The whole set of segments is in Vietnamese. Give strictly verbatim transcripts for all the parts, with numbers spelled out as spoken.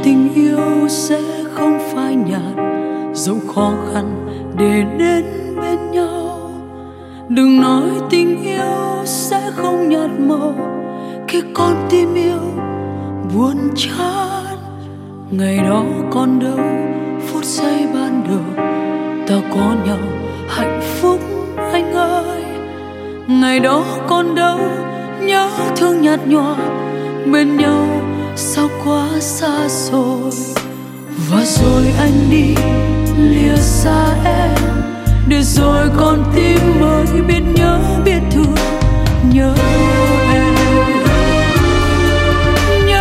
tình yêu sẽ không phai nhạt, dẫu khó khăn để đến bên nhau. Đừng nói tình yêu sẽ không nhạt màu khi con tim yêu buồn chán. Ngày đó còn đâu phút giây ban đầu ta có nhau hạnh phúc anh ơi. Ngày đó còn đâu nhớ thương nhạt nhòa bên nhau sao quá xa rồi. Và rồi anh đi lìa xa em, để rồi con tim mới biết nhớ biết thương nhớ em. Nhớ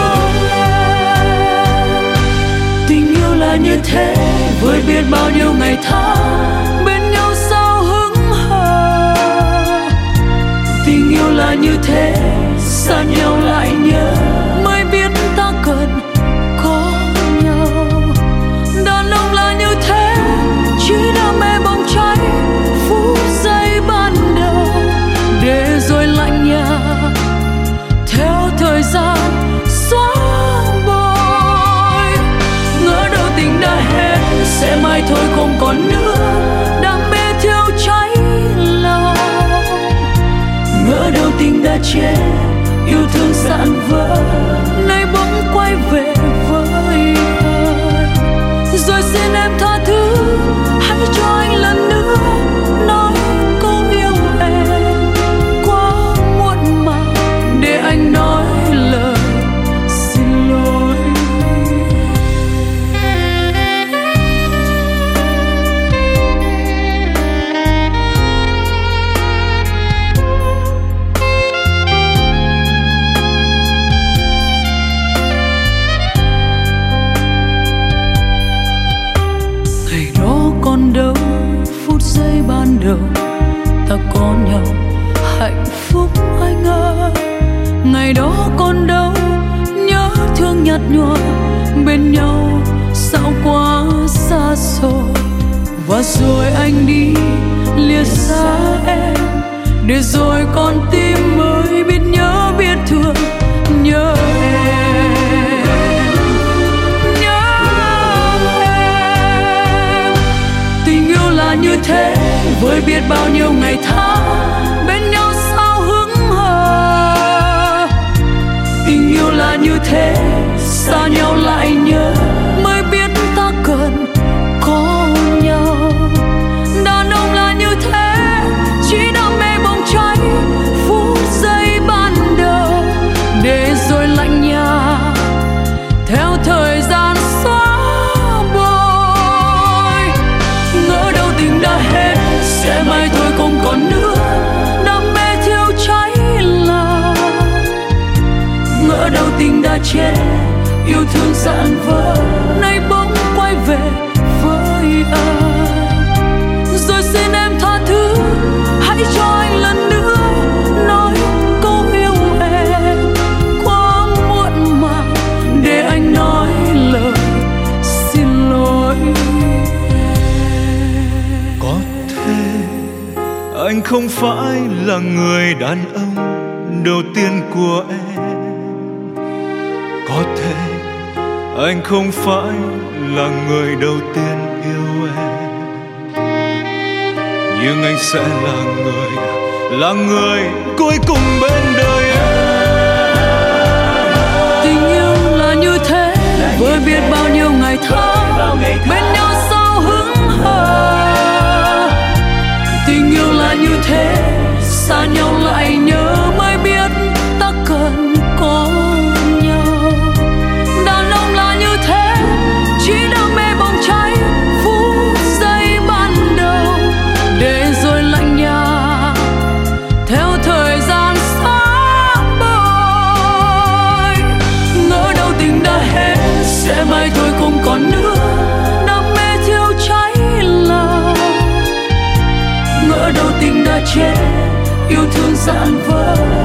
em. Tình yêu là như thế, với biết bao nhiêu ngày tháng bên nhau sao hững hờ. Tình yêu là như thế, xa nhau lại nhớ, mới biết ta cần có nhau. Đàn ông là như thế, chỉ đam mê bóng cháy phút giây ban đầu, để rồi lạnh nhạt theo thời gian xóa bôi. Ngỡ đâu tình đã hết, sẽ mai thôi không còn nữa, đam mê thiêu cháy lòng. Ngỡ đâu tình đã chết, yêu thương dạn vỡ, nay bỗng quay về với anh. Rồi xin em tha thứ, hãy cho anh lần nữa nói câu yêu em. Quá muộn màng để anh nói lời xin lỗi. Ngày đó còn đâu phút giây ban đầu ta có nhau hạnh phúc anh ơi. Ngày đó còn đâu nhớ thương nhạt nhòa bên nhau sao quá xa xôi. Và rồi anh đi lìa xa em, để rồi con tim mới biết nhớ biết thương nhớ em. Nhớ em. Tình yêu là như thế, với biết bao nhiêu ngày tháng bên nhau sao hững hờ. Tình yêu là như thế, xa nhau lại nhớ, mới biết ta cần có nhau. Đàn ông là như thế, chỉ đam mê bóng cháy phút giây ban đầu, để rồi lạnh nhạt theo thời gian xóa bôi. Ngỡ đâu tình đã hết, sẽ mai thôi không còn nữa, đam mê thiêu cháy lòng. Ngỡ đâu tình đã chết, yêu thương dạn vỡ, nay bỗng quay về với anh. Rồi xin em tha thứ, hãy cho anh lần nữa nói câu yêu em. Quá muộn màng để anh nói lời xin lỗi. Có thể anh không phải là người đàn ông đầu tiên của em. Có thể anh không phải là người đầu tiên yêu em, nhưng anh sẽ là người, là người cuối cùng bên đời em. Tình yêu là như thế, với biết bao nhiêu ngày tháng bên nhau sao hững hờ. Tình yêu là như thế, xa nhau lại nhớ, mới biết ta cần có nhau. Đàn ông là như thế, chỉ đam mê bóng cháy phút giây ban đầu, để rồi lạnh nhạt theo thời gian xa bôi. Ngỡ đâu tình đã hết, sẽ mai thôi không còn nữa, đam mê thiêu cháy lòng. Ngỡ đâu tình đã chết, yêu thương dạn vỡ,